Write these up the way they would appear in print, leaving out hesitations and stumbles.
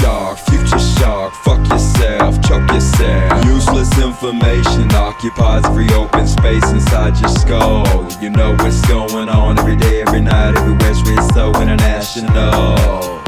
shock, future shock, fuck yourself, choke yourself. Useless information occupies every open space inside your skull. You know what's going on every day, every night, everywhere. It's so international.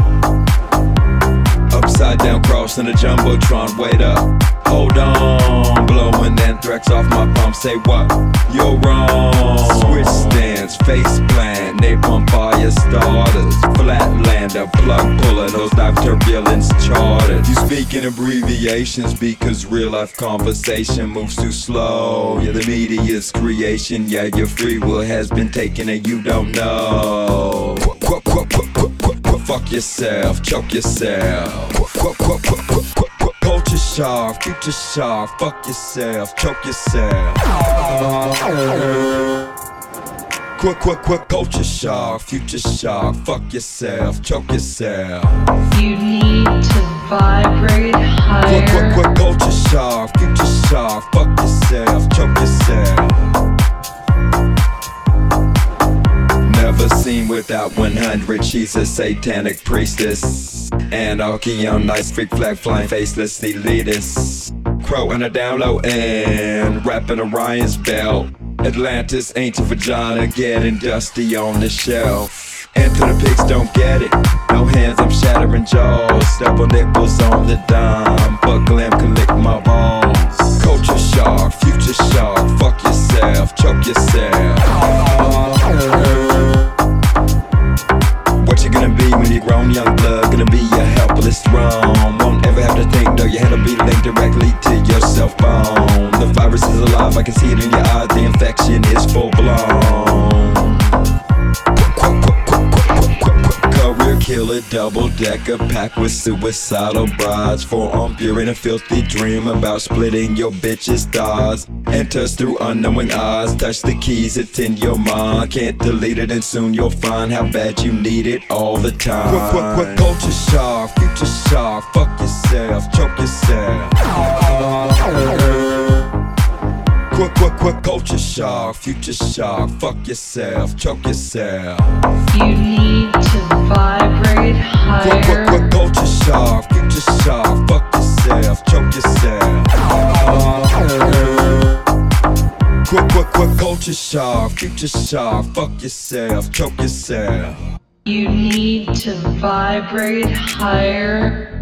Upside down cross in a jumbotron, wait up, hold on. Blowing anthrax off my palm, say what? You're wrong. Switch stance, face plant, napalm fire starters, flatlander, plug puller, those life turbulence charted. You speak in abbreviations because real life conversation moves too slow. Yeah, the media's creation, yeah, your free will has been taken and you don't know. Fuck yourself, choke yourself. Culture shock, future shock. Fuck yourself, choke yourself. Culture shock, future shock. Fuck yourself, choke yourself. You need to vibrate higher. Culture shock, future shock. Fuck yourself, choke yourself. Never seen without 100, she's a satanic priestess. Anarchy on ice, freak flag flying, faceless elitists. Crow on a down low end, rapping Orion's belt. Atlantis, ancient vagina, getting dusty on the shelf. Enter the pigs, don't get it. No hands, I'm shattering jaws. Double nickels on the dime, but glam can lick my balls. Culture shock, future shock, fuck yourself, choke yourself. What you gonna be when you're grown, young blood? Gonna be a helpless throne. Won't ever have to think, no, your head'll be linked directly to your cell phone. The virus is alive, I can see it in your eyes. The infection is full blown. Career killer, double-decker, packed with suicidal brides. Forearm pure in a filthy dream about splitting your bitch's thighs. Enters through unknowing eyes, touch the keys, it's in your mind. Can't delete it and soon you'll find how bad you need it all the time. Culture shock, future shock, fuck yourself, choke yourself. Culture shock, future shock, fuck yourself, choke yourself. You need to vibrate higher. Culture shock, future shock, fuck yourself, choke yourself. Culture shock, future shock, fuck yourself, choke yourself. You need to vibrate higher.